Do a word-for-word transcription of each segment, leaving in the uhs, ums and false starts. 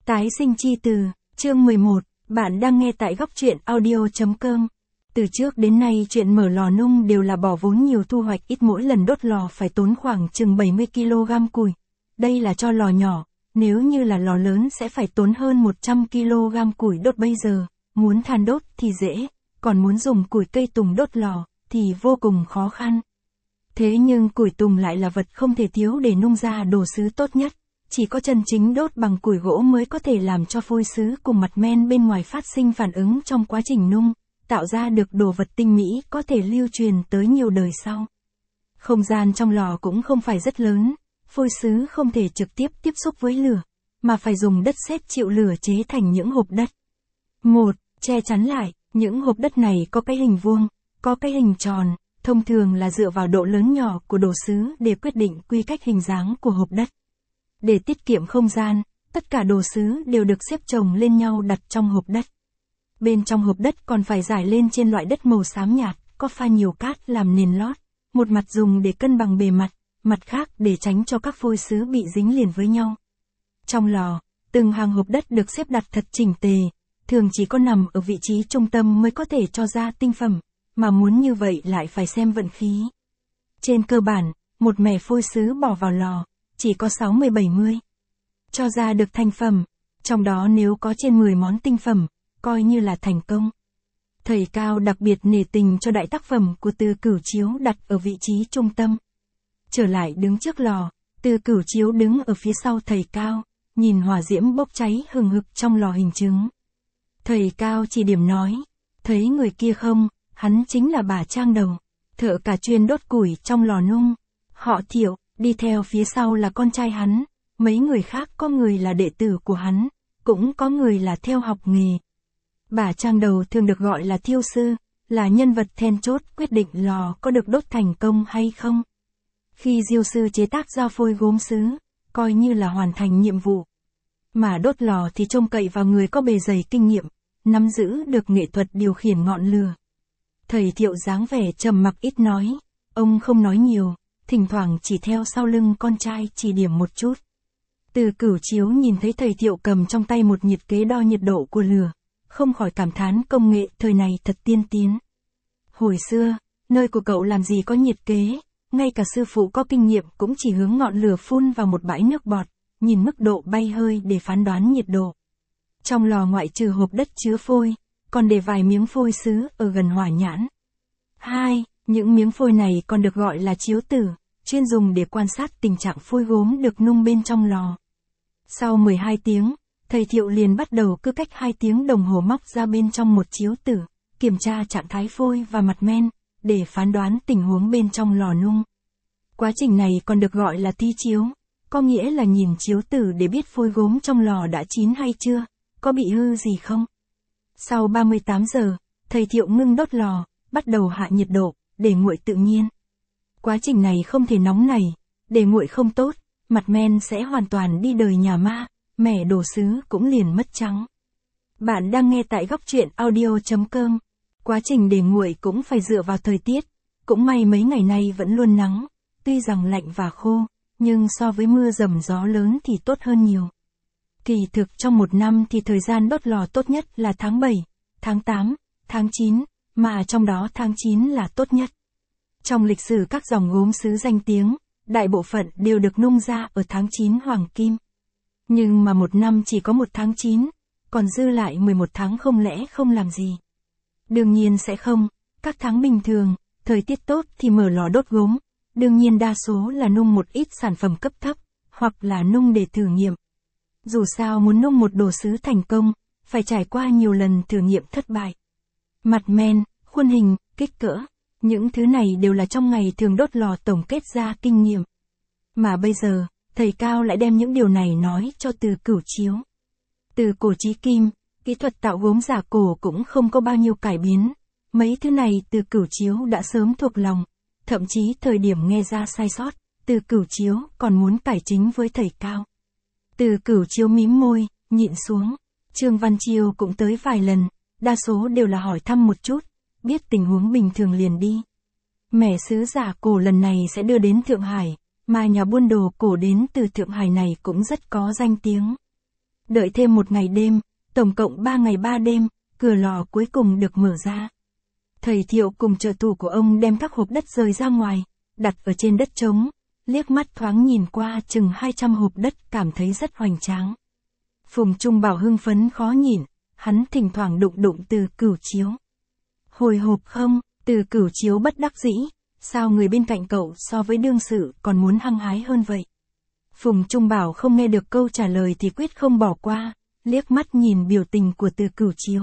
Tái sinh chi từ, chương mười một, bạn đang nghe tại góc truyện audio.com. Từ trước đến nay chuyện mở lò nung đều là bỏ vốn nhiều thu hoạch ít, mỗi lần đốt lò phải tốn khoảng chừng bảy mươi ki lô gam củi. Đây là cho lò nhỏ, nếu như là lò lớn sẽ phải tốn hơn một trăm ki lô gam củi đốt. Bây giờ, muốn than đốt thì dễ, còn muốn dùng củi cây tùng đốt lò thì vô cùng khó khăn. Thế nhưng củi tùng lại là vật không thể thiếu để nung ra đồ sứ tốt nhất. Chỉ có chân chính đốt bằng củi gỗ mới có thể làm cho phôi sứ cùng mặt men bên ngoài phát sinh phản ứng trong quá trình nung, tạo ra được đồ vật tinh mỹ có thể lưu truyền tới nhiều đời sau. Không gian trong lò cũng không phải rất lớn, phôi sứ không thể trực tiếp tiếp xúc với lửa, mà phải dùng đất sét chịu lửa chế thành những hộp đất. một. Che chắn lại, những hộp đất này có cái hình vuông, có cái hình tròn, thông thường là dựa vào độ lớn nhỏ của đồ sứ để quyết định quy cách hình dáng của hộp đất. Để tiết kiệm không gian, tất cả đồ sứ đều được xếp chồng lên nhau đặt trong hộp đất. Bên trong hộp đất còn phải rải lên trên loại đất màu xám nhạt, có pha nhiều cát làm nền lót, một mặt dùng để cân bằng bề mặt, mặt khác để tránh cho các phôi sứ bị dính liền với nhau. Trong lò, từng hàng hộp đất được xếp đặt thật chỉnh tề, thường chỉ có nằm ở vị trí trung tâm mới có thể cho ra tinh phẩm, mà muốn như vậy lại phải xem vận khí. Trên cơ bản, một mẻ phôi sứ bỏ vào lò, chỉ có sáu mươi bảy mươi cho ra được thành phẩm, trong đó nếu có trên mười món tinh phẩm, coi như là thành công. Thầy Cao đặc biệt nể tình cho đại tác phẩm của Từ Cửu Chiếu đặt ở vị trí trung tâm. Trở lại đứng trước lò, Từ Cửu Chiếu đứng ở phía sau thầy Cao, nhìn hỏa diễm bốc cháy hừng hực trong lò hình chứng. Thầy Cao chỉ điểm nói, thấy người kia không, hắn chính là bà Trang Đầu, thợ cả chuyên đốt củi trong lò nung. Họ Thiệu, đi theo phía sau là con trai hắn, mấy người khác có người là đệ tử của hắn, cũng có người là theo học nghề. Bà Trang Đầu thường được gọi là thiêu sư, là nhân vật then chốt quyết định lò có được đốt thành công hay không. Khi diêu sư chế tác ra phôi gốm sứ, coi như là hoàn thành nhiệm vụ. Mà đốt lò thì trông cậy vào người có bề dày kinh nghiệm, nắm giữ được nghệ thuật điều khiển ngọn lửa. Thầy Thiệu dáng vẻ trầm mặc ít nói, ông không nói nhiều, thỉnh thoảng chỉ theo sau lưng con trai chỉ điểm một chút. Từ Cửu Chiếu nhìn thấy thầy Thiệu cầm trong tay một nhiệt kế đo nhiệt độ của lửa, không khỏi cảm thán công nghệ thời này thật tiên tiến. Hồi xưa, nơi của cậu làm gì có nhiệt kế, ngay cả sư phụ có kinh nghiệm cũng chỉ hướng ngọn lửa phun vào một bãi nước bọt, nhìn mức độ bay hơi để phán đoán nhiệt độ. Trong lò ngoại trừ hộp đất chứa phôi, còn để vài miếng phôi sứ ở gần hỏa nhãn. hai. Những miếng phôi này còn được gọi là chiếu tử, chuyên dùng để quan sát tình trạng phôi gốm được nung bên trong lò. Sau mười hai tiếng, thầy Thiệu liền bắt đầu cứ cách hai tiếng đồng hồ móc ra bên trong một chiếu tử, kiểm tra trạng thái phôi và mặt men, để phán đoán tình huống bên trong lò nung. Quá trình này còn được gọi là thi chiếu, có nghĩa là nhìn chiếu tử để biết phôi gốm trong lò đã chín hay chưa, có bị hư gì không. Sau ba mươi tám giờ, thầy Thiệu ngưng đốt lò, bắt đầu hạ nhiệt độ, để nguội tự nhiên. Quá trình này không thể nóng nảy, để nguội không tốt, mặt men sẽ hoàn toàn đi đời nhà ma, mẻ đồ sứ cũng liền mất trắng. Bạn đang nghe tại góc truyện audio.com. Quá trình để nguội cũng phải dựa vào thời tiết, cũng may mấy ngày nay vẫn luôn nắng, tuy rằng lạnh và khô, nhưng so với mưa rầm gió lớn thì tốt hơn nhiều. Kỳ thực trong một năm thì thời gian đốt lò tốt nhất là tháng bảy, tháng tám, tháng chín, mà trong đó tháng chín là tốt nhất. Trong lịch sử các dòng gốm sứ danh tiếng, đại bộ phận đều được nung ra ở tháng chín hoàng kim. Nhưng mà một năm chỉ có một tháng chín, còn dư lại mười một tháng không lẽ không làm gì? Đương nhiên sẽ không, các tháng bình thường, thời tiết tốt thì mở lò đốt gốm, đương nhiên đa số là nung một ít sản phẩm cấp thấp, hoặc là nung để thử nghiệm. Dù sao muốn nung một đồ sứ thành công, phải trải qua nhiều lần thử nghiệm thất bại. Mặt men, khuôn hình, kích cỡ, những thứ này đều là trong ngày thường đốt lò tổng kết ra kinh nghiệm. Mà bây giờ, thầy Cao lại đem những điều này nói cho Từ Cửu Chiếu. Từ cổ chí kim, kỹ thuật tạo gốm giả cổ cũng không có bao nhiêu cải biến. Mấy thứ này Từ Cửu Chiếu đã sớm thuộc lòng, thậm chí thời điểm nghe ra sai sót, Từ Cửu Chiếu còn muốn cải chính với thầy Cao. Từ Cửu Chiếu mím môi, nhịn xuống. Trương Văn Chiêu cũng tới vài lần, đa số đều là hỏi thăm một chút, biết tình huống bình thường liền đi. Mẻ sứ giả cổ lần này sẽ đưa đến Thượng Hải, mà nhà buôn đồ cổ đến từ Thượng Hải này cũng rất có danh tiếng. Đợi thêm một ngày đêm, tổng cộng ba ngày ba đêm, cửa lò cuối cùng được mở ra. Thầy Thiệu cùng trợ thủ của ông đem các hộp đất rời ra ngoài, đặt ở trên đất trống, liếc mắt thoáng nhìn qua chừng hai trăm hộp đất cảm thấy rất hoành tráng. Phùng Trung Bảo hưng phấn khó nhìn, hắn thỉnh thoảng đụng đụng Từ Cửu Chiếu. Hồi hộp không? Từ Cửu Chiếu bất đắc dĩ, sao người bên cạnh cậu so với đương sự còn muốn hăng hái hơn vậy? Phùng Trung Bảo không nghe được câu trả lời thì quyết không bỏ qua, liếc mắt nhìn biểu tình của Từ Cửu Chiếu.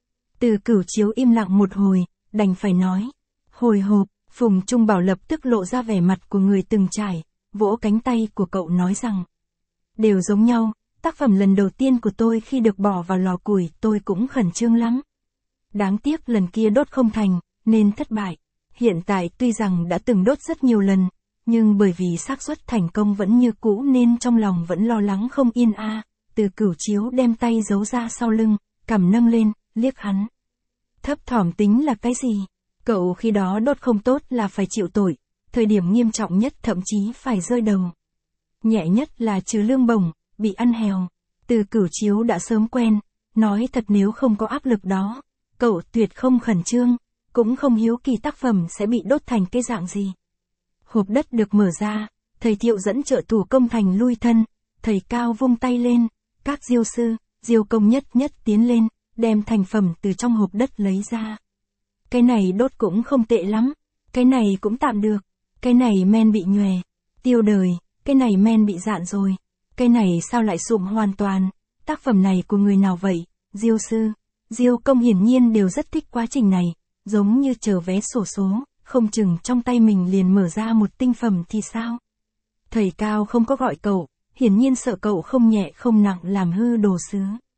Từ Cửu Chiếu im lặng một hồi, đành phải nói. Hồi hộp, Phùng Trung Bảo lập tức lộ ra vẻ mặt của người từng trải, vỗ cánh tay của cậu nói rằng. Đều giống nhau, tác phẩm lần đầu tiên của tôi khi được bỏ vào lò củi tôi cũng khẩn trương lắm. Đáng tiếc lần kia đốt không thành, nên thất bại. Hiện tại tuy rằng đã từng đốt rất nhiều lần, nhưng bởi vì xác suất thành công vẫn như cũ nên trong lòng vẫn lo lắng không yên a. À. Từ Cửu Chiếu đem tay giấu ra sau lưng, cằm nâng lên, liếc hắn. Thấp thỏm tính là cái gì? Cậu khi đó đốt không tốt là phải chịu tội, thời điểm nghiêm trọng nhất thậm chí phải rơi đầu. Nhẹ nhất là trừ lương bổng, bị ăn hèo. Từ Cửu Chiếu đã sớm quen, nói thật nếu không có áp lực đó, cậu tuyệt không khẩn trương, cũng không hiếu kỳ tác phẩm sẽ bị đốt thành cái dạng gì. Hộp đất được mở ra, thầy Thiệu dẫn trợ thủ công thành lui thân, thầy Cao vung tay lên, các diêu sư, diêu công nhất nhất tiến lên, đem thành phẩm từ trong hộp đất lấy ra. Cái này đốt cũng không tệ lắm, cái này cũng tạm được, cái này men bị nhòe, tiêu đời, cái này men bị dạn rồi, cái này sao lại sụm hoàn toàn, tác phẩm này của người nào vậy? Diêu sư, diêu công hiển nhiên đều rất thích quá trình này, giống như chờ vé xổ số, không chừng trong tay mình liền mở ra một tinh phẩm thì sao? Thầy Cao không có gọi cậu, hiển nhiên sợ cậu không nhẹ không nặng làm hư đồ sứ.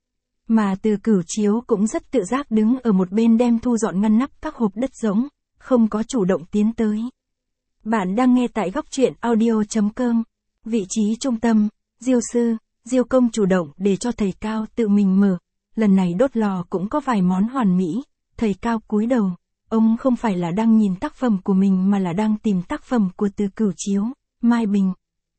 Mà Từ Cửu Chiếu cũng rất tự giác đứng ở một bên đem thu dọn ngăn nắp các hộp đất rỗng, không có chủ động tiến tới. Bạn đang nghe tại góc truyện audio chấm com. Vị trí trung tâm, diêu sư, diêu công chủ động để cho thầy Cao tự mình mở. Lần này đốt lò cũng có vài món hoàn mỹ, thầy Cao cúi đầu. Ông không phải là đang nhìn tác phẩm của mình mà là đang tìm tác phẩm của Từ Cửu Chiếu, Mai Bình.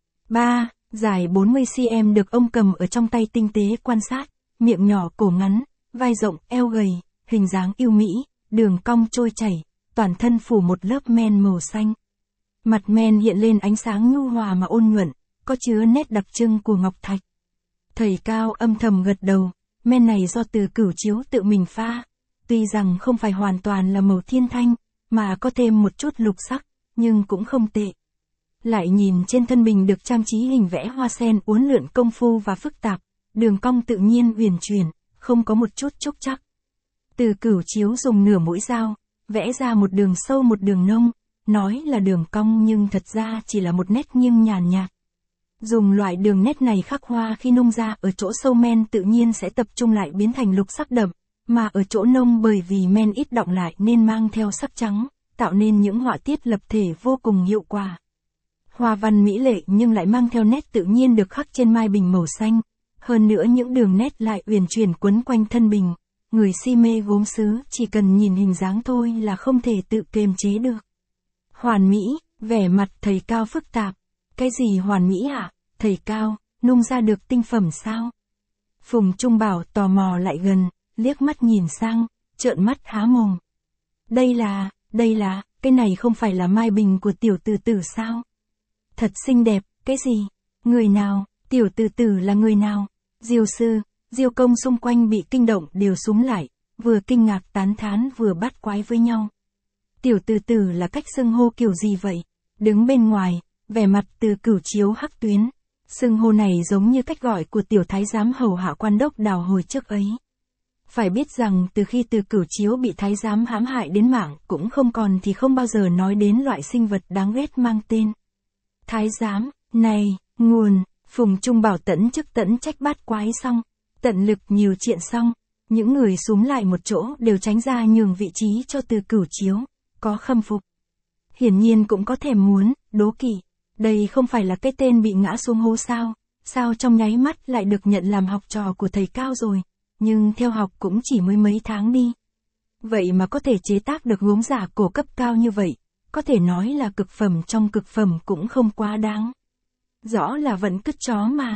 ba. Dài bốn mươi xăng-ti-mét được ông cầm ở trong tay tinh tế quan sát, miệng nhỏ cổ ngắn, vai rộng, eo gầy, hình dáng yêu mỹ, đường cong trôi chảy, toàn thân phủ một lớp men màu xanh. Mặt men hiện lên ánh sáng nhu hòa mà ôn nhuận, có chứa nét đặc trưng của ngọc thạch. Thầy Cao âm thầm gật đầu, men này do Từ Cửu Chiếu tự mình pha. Tuy rằng không phải hoàn toàn là màu thiên thanh, mà có thêm một chút lục sắc, nhưng cũng không tệ. Lại nhìn trên thân bình được trang trí hình vẽ hoa sen uốn lượn công phu và phức tạp, đường cong tự nhiên uyển chuyển, không có một chút trúc trắc. Từ Cửu Chiếu dùng nửa mũi dao, vẽ ra một đường sâu một đường nông, nói là đường cong nhưng thật ra chỉ là một nét nghiêng nhàn nhạt. Dùng loại đường nét này khắc hoa khi nung ra ở chỗ sâu men tự nhiên sẽ tập trung lại biến thành lục sắc đậm. Mà ở chỗ nông bởi vì men ít đọng lại nên mang theo sắc trắng, tạo nên những họa tiết lập thể vô cùng hiệu quả. Hoa văn mỹ lệ nhưng lại mang theo nét tự nhiên được khắc trên mai bình màu xanh, hơn nữa những đường nét lại uyển chuyển quấn quanh thân bình. Người si mê gốm sứ chỉ cần nhìn hình dáng thôi là không thể tự kiềm chế được. Hoàn mỹ, vẻ mặt thầy Cao phức tạp. Cái gì hoàn mỹ hả? Thầy Cao, nung ra được tinh phẩm sao? Phùng Trung Bảo tò mò lại gần, liếc mắt nhìn sang, trợn mắt há mồm. Đây là, đây là, cái này không phải là mai bình của tiểu Từ Tử sao? Thật xinh đẹp, cái gì? Người nào? Tiểu Từ Tử là người nào? Diêu sư, diêu công xung quanh bị kinh động đều súm lại, vừa kinh ngạc tán thán vừa bắt quái với nhau. Tiểu Từ Tử là cách xưng hô kiểu gì vậy? Đứng bên ngoài, vẻ mặt Từ Cửu Chiếu hắc tuyến. Xưng hô này giống như cách gọi của tiểu thái giám hầu hạ quan đốc Đào hồi trước ấy. Phải biết rằng từ khi Từ Cửu Chiếu bị thái giám hãm hại đến mạng cũng không còn thì không bao giờ nói đến loại sinh vật đáng ghét mang tên thái giám. Này, nguồn, Phùng Trung Bảo tẫn chức tẫn trách bát quái xong, tận lực nhiều chuyện xong, những người súm lại một chỗ đều tránh ra nhường vị trí cho Từ Cửu Chiếu, có khâm phục. Hiển nhiên cũng có thèm muốn, đố kỵ, đây không phải là cái tên bị ngã xuống hố sao, sao trong nháy mắt lại được nhận làm học trò của thầy Cao rồi. Nhưng theo học cũng chỉ mới mấy tháng đi. Vậy mà có thể chế tác được gốm giả cổ cấp cao như vậy, có thể nói là cực phẩm trong cực phẩm cũng không quá đáng. Rõ là vẫn cứt chó mà.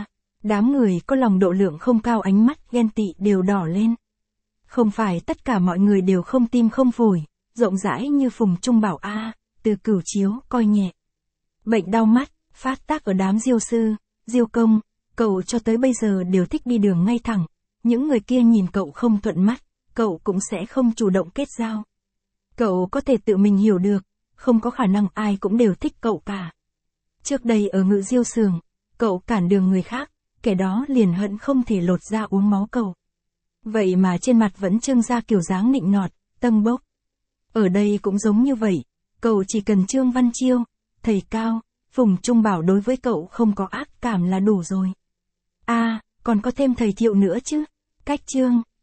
Đám người có lòng độ lượng không cao ánh mắt ghen tị đều đỏ lên. Không phải tất cả mọi người đều không tim không phổi, rộng rãi như Phùng Trung Bảo a, Từ Cửu Chiếu coi nhẹ. Bệnh đau mắt, phát tác ở đám Diêu sư, Diêu công, cậu cho tới bây giờ đều thích đi đường ngay thẳng. Những người kia nhìn cậu không thuận mắt, cậu cũng sẽ không chủ động kết giao. Cậu có thể tự mình hiểu được, không có khả năng ai cũng đều thích cậu cả. Trước đây ở Ngự Diêu Sường, cậu cản đường người khác, kẻ đó liền hận không thể lột da uống máu cậu. Vậy mà trên mặt vẫn trưng ra kiểu dáng nịnh nọt, tâng bốc. Ở đây cũng giống như vậy, cậu chỉ cần Trương Văn Chiêu, thầy Cao, Phùng Trung Bảo đối với cậu không có ác cảm là đủ rồi. À, còn có thêm thầy Thiệu nữa chứ, cách Trương